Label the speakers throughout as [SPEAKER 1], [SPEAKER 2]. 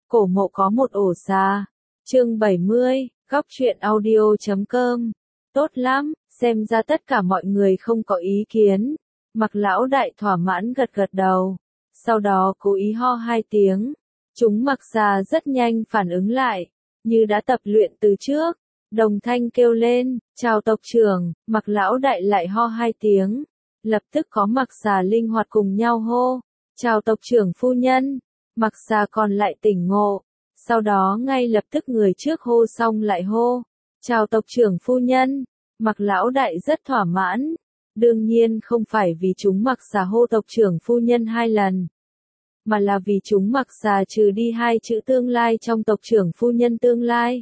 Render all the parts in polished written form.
[SPEAKER 1] Cổ mộ có một ổ xà. Chương 70, góc truyện audio.com. Tốt lắm, xem ra tất cả mọi người không có ý kiến. Mặc lão đại thỏa mãn gật gật đầu. Sau đó cố ý ho 2 tiếng. Chúng mặc xà rất nhanh phản ứng lại, như đã tập luyện từ trước. Đồng thanh kêu lên, chào tộc trưởng. Mặc lão đại lại ho 2 tiếng. Lập tức có mặc xà linh hoạt cùng nhau hô, chào tộc trưởng phu nhân. Mặc xà còn lại tỉnh ngộ, sau đó ngay lập tức người trước hô xong lại hô, chào tộc trưởng phu nhân. Mặc lão đại rất thỏa mãn, đương nhiên không phải vì chúng mặc xà hô tộc trưởng phu nhân 2 lần, mà là vì chúng mặc xà trừ đi 2 chữ tương lai trong tộc trưởng phu nhân tương lai.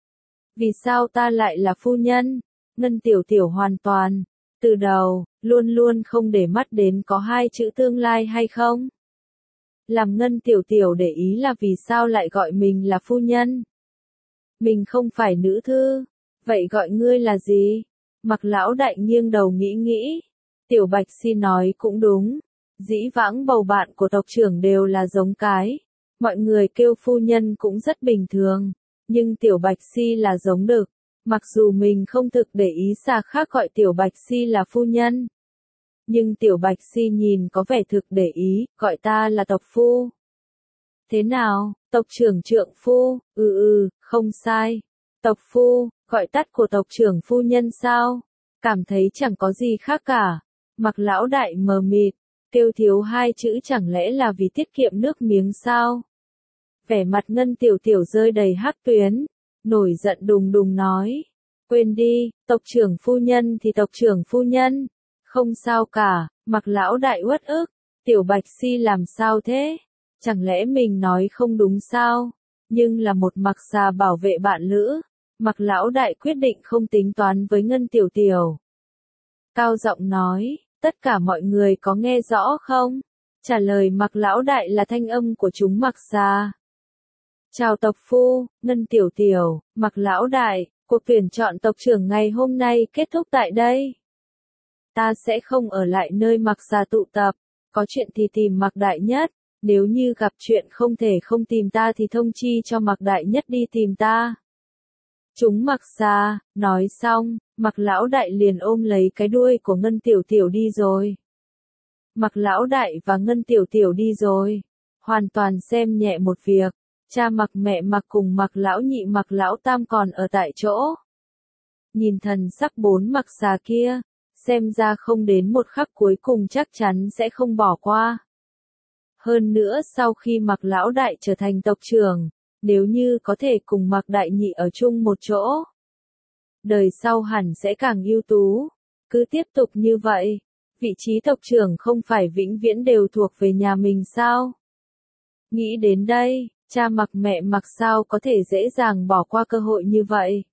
[SPEAKER 1] Vì sao ta lại là phu nhân? Ngân Tiểu Tiểu hoàn toàn, từ đầu, luôn luôn không để mắt đến có 2 chữ tương lai hay không. Làm Ngân Tiểu Tiểu để ý là vì sao lại gọi mình là phu nhân. Mình không phải nữ thư, vậy gọi ngươi là gì? Mặc lão đại nghiêng đầu nghĩ. Tiểu Bạch Si nói cũng đúng, dĩ vãng bầu bạn của tộc trưởng đều là giống cái, mọi người kêu phu nhân cũng rất bình thường, nhưng Tiểu Bạch Si là giống đực. Mặc dù mình không thực để ý xa khác gọi Tiểu Bạch Si là phu nhân, nhưng Tiểu Bạch Si nhìn có vẻ thực để ý, gọi ta là tộc phu. Thế nào, tộc trưởng trượng phu? Không sai. Tộc phu, gọi tắt của tộc trưởng phu nhân sao? Cảm thấy chẳng có gì khác cả. Mặc lão đại mờ mịt, kêu thiếu 2 chữ chẳng lẽ là vì tiết kiệm nước miếng sao? Vẻ mặt Ngân Tiểu Tiểu rơi đầy hắc tuyến, nổi giận đùng đùng nói. Quên đi, tộc trưởng phu nhân thì tộc trưởng phu nhân. Không sao cả. Mặc lão đại uất ức. Tiểu Bạch Si làm sao thế? Chẳng lẽ mình nói không đúng sao? Nhưng là một mặc xà bảo vệ bạn lữ. Mặc lão đại quyết định không tính toán với Ngân Tiểu Tiểu. Cao giọng nói, tất cả mọi người có nghe rõ không? Trả lời mặc lão đại là thanh âm của chúng mặc xà. Chào tộc phu, Ngân Tiểu Tiểu, mặc lão đại, cuộc tuyển chọn tộc trưởng ngày hôm nay kết thúc tại đây. Ta sẽ không ở lại nơi mặc xà tụ tập, có chuyện thì tìm mặc đại nhất, nếu như gặp chuyện không thể không tìm ta thì thông chi cho mặc đại nhất đi tìm ta. Chúng mặc xà, nói xong, mặc lão đại liền ôm lấy cái đuôi của Ngân Tiểu Tiểu đi rồi. Mặc lão đại và Ngân Tiểu Tiểu đi rồi, hoàn toàn xem nhẹ một việc, cha mặc mẹ mặc cùng mặc lão nhị mặc lão tam còn ở tại chỗ. Nhìn thần sắc 4 mặc xà kia, xem ra không đến một khắc cuối cùng chắc chắn sẽ không bỏ qua. Hơn nữa sau khi mặc lão đại trở thành tộc trưởng, nếu như có thể cùng mặc đại nhị ở chung một chỗ, đời sau hẳn sẽ càng ưu tú. Cứ tiếp tục như vậy, vị trí tộc trưởng không phải vĩnh viễn đều thuộc về nhà mình sao? Nghĩ đến đây, cha mặc mẹ mặc sao có thể dễ dàng bỏ qua cơ hội như vậy?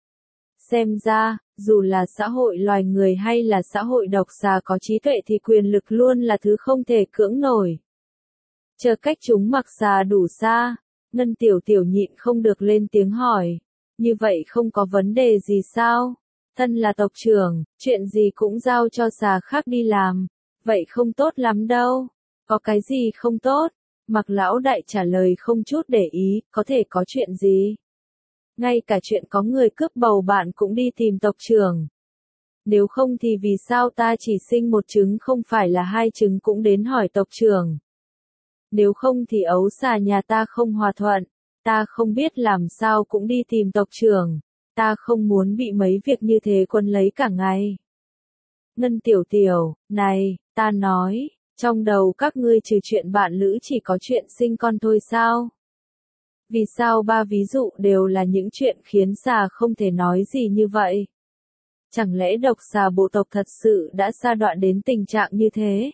[SPEAKER 1] Xem ra, dù là xã hội loài người hay là xã hội độc xà có trí tuệ thì quyền lực luôn là thứ không thể cưỡng nổi. Chờ cách chúng mặc xà đủ xa, Ngân Tiểu Tiểu nhịn không được lên tiếng hỏi. Như vậy không có vấn đề gì sao? Thân là tộc trưởng, chuyện gì cũng giao cho xà khác đi làm. Vậy không tốt lắm đâu. Có cái gì không tốt? Mặc lão đại trả lời không chút để ý, có thể có chuyện gì? Ngay cả chuyện có người cướp bầu bạn cũng đi tìm tộc trưởng. Nếu không thì vì sao ta chỉ sinh 1 trứng không phải là 2 trứng cũng đến hỏi tộc trưởng? Nếu không thì ấu xà nhà ta không hòa thuận, ta không biết làm sao cũng đi tìm tộc trưởng, ta không muốn bị mấy việc như thế quấn lấy cả ngày. Ngân Tiểu Tiểu, này, ta nói, trong đầu các ngươi trừ chuyện bạn lữ chỉ có chuyện sinh con thôi sao? Vì sao 3 ví dụ đều là những chuyện khiến xà không thể nói gì như vậy? Chẳng lẽ độc xà bộ tộc thật sự đã sa đọa đến tình trạng như thế?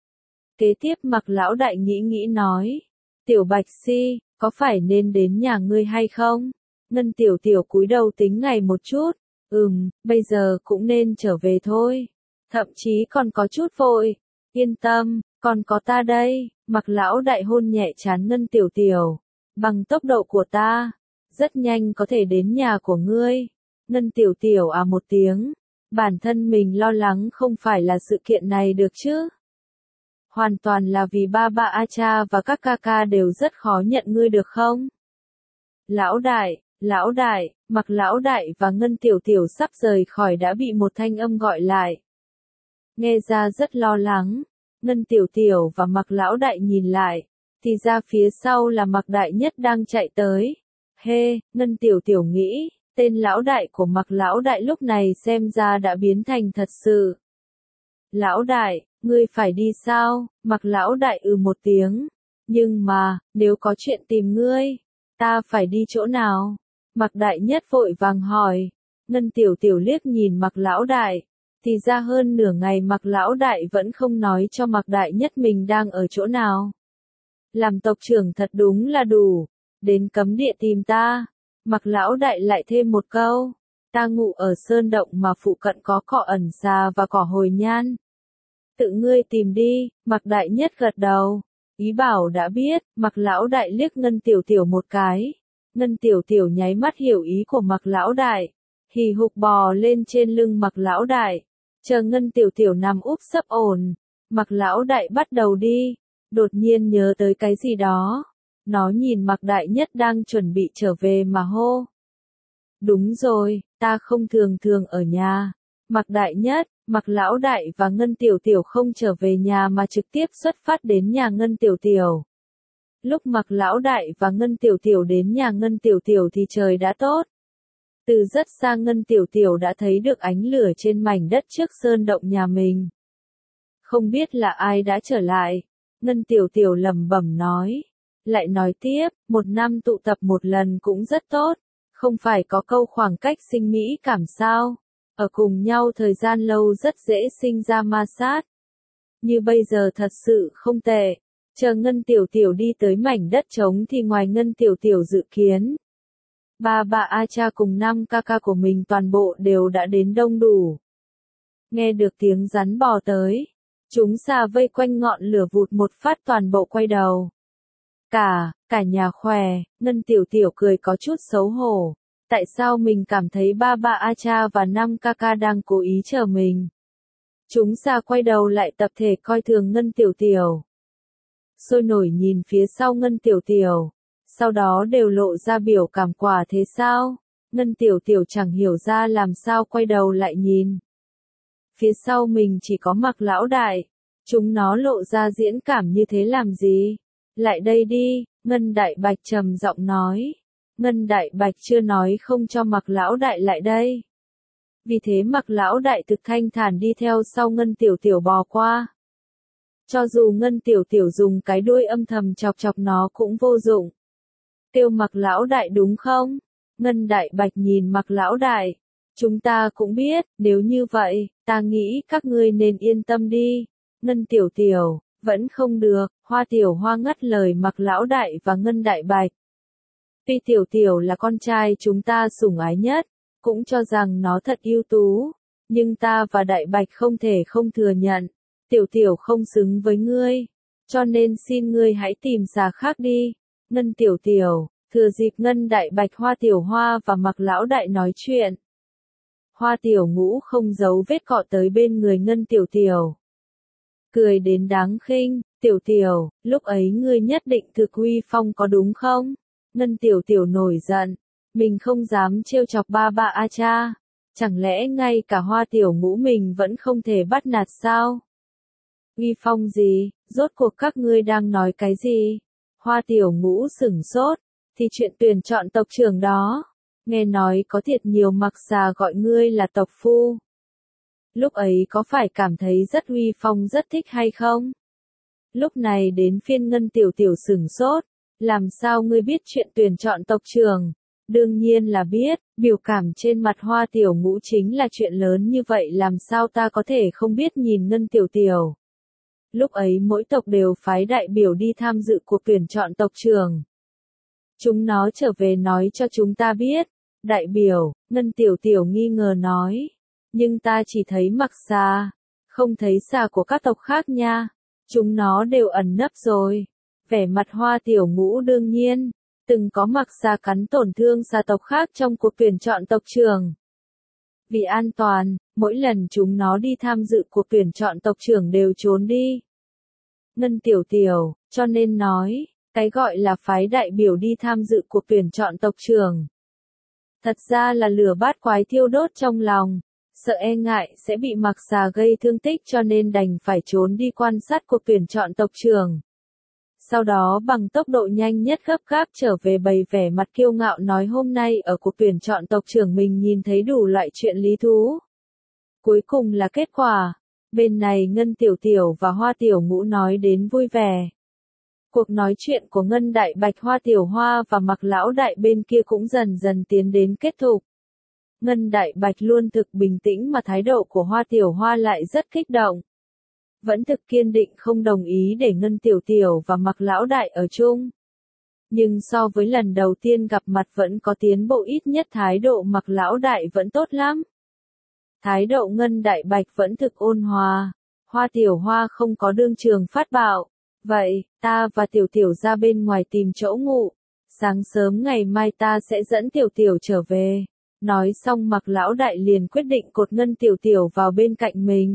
[SPEAKER 1] Kế tiếp mặc lão đại nghĩ nói, Tiểu Bạch Si, có phải nên đến nhà ngươi hay không? Ngân Tiểu Tiểu cúi đầu tính ngày một chút, bây giờ cũng nên trở về thôi. Thậm chí còn có chút vội, yên tâm, còn có ta đây. Mặc lão đại hôn nhẹ trán Ngân Tiểu Tiểu, bằng tốc độ của ta, rất nhanh có thể đến nhà của ngươi. Ngân Tiểu Tiểu à một tiếng, bản thân mình lo lắng không phải là sự kiện này được chứ. Hoàn toàn là vì ba ba Acha và các ca ca đều rất khó nhận ngươi được không? Lão đại, Mặc lão đại và Ngân Tiểu Tiểu sắp rời khỏi đã bị một thanh âm gọi lại. Nghe ra rất lo lắng, Ngân Tiểu Tiểu và Mặc lão đại nhìn lại, thì ra phía sau là Mặc đại nhất đang chạy tới. Ngân Tiểu Tiểu nghĩ, tên lão đại của Mặc lão đại lúc này xem ra đã biến thành thật sự. Lão đại, ngươi phải đi sao? Mặc lão đại một tiếng. Nhưng mà, nếu có chuyện tìm ngươi, ta phải đi chỗ nào? Mặc đại nhất vội vàng hỏi. Ngân Tiểu Tiểu liếc nhìn Mặc lão đại. Thì ra hơn nửa ngày Mặc lão đại vẫn không nói cho Mặc đại nhất mình đang ở chỗ nào. Làm tộc trưởng thật đúng là đủ. Đến cấm địa tìm ta. Mặc lão đại lại thêm một câu. Ta ngủ ở sơn động mà phụ cận có cỏ ẩn xà và cỏ hồi nhan. Tự ngươi tìm đi, Mặc đại nhất gật đầu. Ý bảo đã biết, Mặc lão đại liếc Ngân Tiểu Tiểu một cái. Ngân Tiểu Tiểu nháy mắt hiểu ý của Mặc lão đại. Hì hục bò lên trên lưng Mặc lão đại. Chờ Ngân Tiểu Tiểu nằm úp sấp ổn. Mặc lão đại bắt đầu đi. Đột nhiên nhớ tới cái gì đó. Nó nhìn Mặc đại nhất đang chuẩn bị trở về mà hô. Đúng rồi, ta không thường thường ở nhà. Mặc đại nhất, Mặc lão đại và Ngân Tiểu Tiểu không trở về nhà mà trực tiếp xuất phát đến nhà Ngân Tiểu Tiểu. Lúc Mặc lão đại và Ngân Tiểu Tiểu đến nhà Ngân Tiểu Tiểu thì trời đã tốt. Từ rất xa Ngân Tiểu Tiểu đã thấy được ánh lửa trên mảnh đất trước sơn động nhà mình. Không biết là ai đã trở lại. Ngân Tiểu Tiểu lẩm bẩm nói. Lại nói tiếp, một năm tụ tập một lần cũng rất tốt. Không phải có câu khoảng cách sinh mỹ cảm sao? Ở cùng nhau thời gian lâu rất dễ sinh ra ma sát. Như bây giờ thật sự không tệ. Chờ Ngân Tiểu Tiểu đi tới mảnh đất trống thì ngoài Ngân Tiểu Tiểu dự kiến. Ba bà Acha cùng 5 ca ca của mình toàn bộ đều đã đến đông đủ. Nghe được tiếng rắn bò tới. Chúng xà vây quanh ngọn lửa vụt một phát toàn bộ quay đầu. Cả nhà khỏe, Ngân Tiểu Tiểu cười có chút xấu hổ. Tại sao mình cảm thấy ba bà Acha và 5 ca ca đang cố ý chờ mình? Chúng xà quay đầu lại tập thể coi thường Ngân Tiểu Tiểu. Sôi nổi nhìn phía sau Ngân Tiểu Tiểu. Sau đó đều lộ ra biểu cảm quả thế sao? Ngân Tiểu Tiểu chẳng hiểu ra làm sao quay đầu lại nhìn. Phía sau mình chỉ có Mặc lão đại. Chúng nó lộ ra diễn cảm như thế làm gì? Lại đây đi, Ngân Đại Bạch trầm giọng nói. Ngân Đại Bạch chưa nói không cho Mặc lão đại lại đây. Vì thế Mặc lão đại thực thanh thản đi theo sau Ngân Tiểu Tiểu bò qua. Cho dù Ngân Tiểu Tiểu dùng cái đuôi âm thầm chọc chọc nó cũng vô dụng. Kêu Mặc lão đại đúng không? Ngân Đại Bạch nhìn Mặc lão đại. Chúng ta cũng biết, nếu như vậy, ta nghĩ các ngươi nên yên tâm đi. Ngân Tiểu Tiểu, vẫn không được, Hoa Tiểu Hoa ngắt lời Mặc lão đại và Ngân Đại Bạch. Tuy Tiểu Tiểu là con trai chúng ta sủng ái nhất, cũng cho rằng nó thật ưu tú, nhưng ta và Đại Bạch không thể không thừa nhận, Tiểu Tiểu không xứng với ngươi, cho nên xin ngươi hãy tìm xà khác đi. Ngân Tiểu Tiểu, thừa dịp Ngân Đại Bạch Hoa Tiểu Hoa và Mặc lão đại nói chuyện. Hoa Tiểu Ngũ không giấu vết cọ tới bên người Ngân Tiểu Tiểu. Cười đến đáng khinh, Tiểu Tiểu, lúc ấy ngươi nhất định thực uy phong có đúng không? Ngân Tiểu Tiểu nổi giận, mình không dám trêu chọc ba bà Acha, chẳng lẽ ngay cả Hoa Tiểu Ngũ mình vẫn không thể bắt nạt sao? Uy phong gì, rốt cuộc các ngươi đang nói cái gì? Hoa Tiểu Ngũ sửng sốt, thì chuyện tuyển chọn tộc trưởng đó, nghe nói có thiệt nhiều Mặc xà gọi ngươi là tộc phu. Lúc ấy có phải cảm thấy rất uy phong rất thích hay không? Lúc này đến phiên Ngân Tiểu Tiểu sửng sốt, làm sao ngươi biết chuyện tuyển chọn tộc trưởng? Đương nhiên là biết, biểu cảm trên mặt Hoa Tiểu Ngũ chính là chuyện lớn như vậy làm sao ta có thể không biết nhìn Ngân Tiểu Tiểu. Lúc ấy mỗi tộc đều phái đại biểu đi tham dự cuộc tuyển chọn tộc trưởng. Chúng nó trở về nói cho chúng ta biết. Đại biểu, Ngân Tiểu Tiểu nghi ngờ nói. Nhưng ta chỉ thấy Mặc xà, không thấy xà của các tộc khác nha. Chúng nó đều ẩn nấp rồi. Vẻ mặt Hoa Tiểu Ngũ đương nhiên, từng có Mặc xà cắn tổn thương xà tộc khác trong cuộc tuyển chọn tộc trưởng. Vì an toàn, mỗi lần chúng nó đi tham dự cuộc tuyển chọn tộc trưởng đều trốn đi. Ngân Tiểu Tiểu, cho nên nói, cái gọi là phái đại biểu đi tham dự cuộc tuyển chọn tộc trưởng. Thật ra là lửa bát quái thiêu đốt trong lòng, sợ e ngại sẽ bị Mạc Xà gây thương tích cho nên đành phải trốn đi quan sát cuộc tuyển chọn tộc trưởng. Sau đó bằng tốc độ nhanh nhất gấp gáp trở về bày vẻ mặt kiêu ngạo nói hôm nay ở cuộc tuyển chọn tộc trưởng mình nhìn thấy đủ loại chuyện lý thú. Cuối cùng là kết quả, bên này Ngân Tiểu Tiểu và Hoa Tiểu Ngũ nói đến vui vẻ. Cuộc nói chuyện của Ngân Đại Bạch, Hoa Tiểu Hoa và Mạc Lão Đại bên kia cũng dần dần tiến đến kết thúc. Ngân Đại Bạch luôn thực bình tĩnh mà thái độ của Hoa Tiểu Hoa lại rất kích động. Vẫn thực kiên định không đồng ý để Ngân Tiểu Tiểu và Mạc Lão Đại ở chung. Nhưng so với lần đầu tiên gặp mặt vẫn có tiến bộ, ít nhất thái độ Mạc Lão Đại vẫn tốt lắm. Thái độ Ngân Đại Bạch vẫn thực ôn hòa. Hoa Tiểu Hoa không có đương trường phát bạo. Vậy, ta và Tiểu Tiểu ra bên ngoài tìm chỗ ngủ. Sáng sớm ngày mai ta sẽ dẫn Tiểu Tiểu trở về. Nói xong Mạc Lão Đại liền quyết định cột Ngân Tiểu Tiểu vào bên cạnh mình.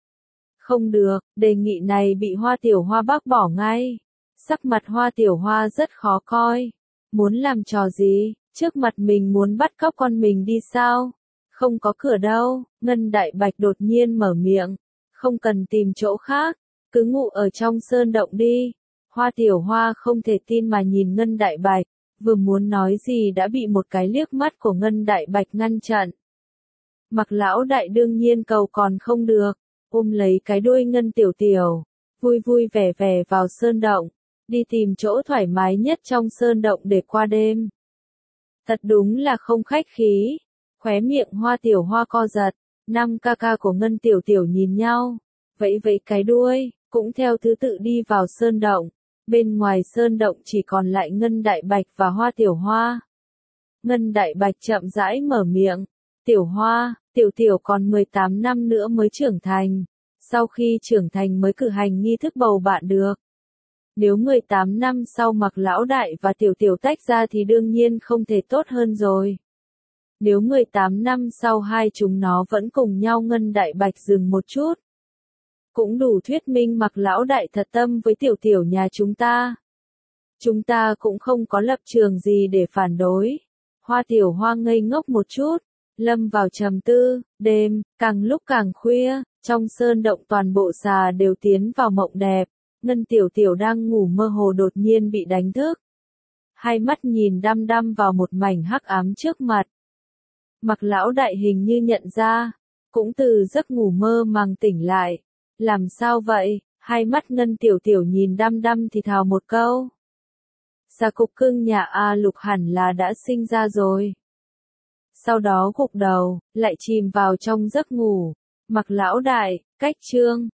[SPEAKER 1] Không được, đề nghị này bị Hoa Tiểu Hoa bác bỏ ngay. Sắc mặt Hoa Tiểu Hoa rất khó coi. Muốn làm trò gì, trước mặt mình muốn bắt cóc con mình đi sao? Không có cửa đâu, Ngân Đại Bạch đột nhiên mở miệng. Không cần tìm chỗ khác, cứ ngủ ở trong sơn động đi. Hoa Tiểu Hoa không thể tin mà nhìn Ngân Đại Bạch, vừa muốn nói gì đã bị một cái liếc mắt của Ngân Đại Bạch ngăn chặn. Mạc Lão Đại đương nhiên cầu còn không được, ôm lấy cái đuôi Ngân Tiểu Tiểu, vui vui vẻ vẻ vào sơn động, đi tìm chỗ thoải mái nhất trong sơn động để qua đêm. Thật đúng là không khách khí. Khóe miệng Hoa Tiểu Hoa co giật, 5 ca ca của Ngân Tiểu Tiểu nhìn nhau, vẫy vẫy cái đuôi, cũng theo thứ tự đi vào sơn động. Bên ngoài sơn động chỉ còn lại Ngân Đại Bạch và Hoa Tiểu Hoa. Ngân Đại Bạch chậm rãi mở miệng, Tiểu Hoa, Tiểu Tiểu còn 18 năm nữa mới trưởng thành, sau khi trưởng thành mới cử hành nghi thức bầu bạn được. Nếu 18 năm sau Mạc Lão Đại và Tiểu Tiểu tách ra thì đương nhiên không thể tốt hơn rồi. Nếu 18 năm sau hai chúng nó vẫn cùng nhau. Ngân Đại Bạch dừng một chút. Cũng đủ thuyết minh Mạc Lão Đại thật tâm với Tiểu Tiểu nhà chúng ta. Chúng ta cũng không có lập trường gì để phản đối. Hoa Tiểu Hoa ngây ngốc một chút, lâm vào trầm tư. Đêm, càng lúc càng khuya, trong sơn động toàn bộ xà đều tiến vào mộng đẹp. Ngân Tiểu Tiểu đang ngủ mơ hồ đột nhiên bị đánh thức. Hai mắt nhìn đăm đăm vào một mảnh hắc ám trước mặt. Mạc Lão Đại hình như nhận ra, cũng từ giấc ngủ mơ màng tỉnh lại. Làm sao vậy? Hai mắt Ngân Tiểu Tiểu nhìn đăm đăm thì thào một câu. Xà cục cưng nhà A Lục hẳn là đã sinh ra rồi. Sau đó gục đầu, lại chìm vào trong giấc ngủ. Mạc Lão Đại, cách chương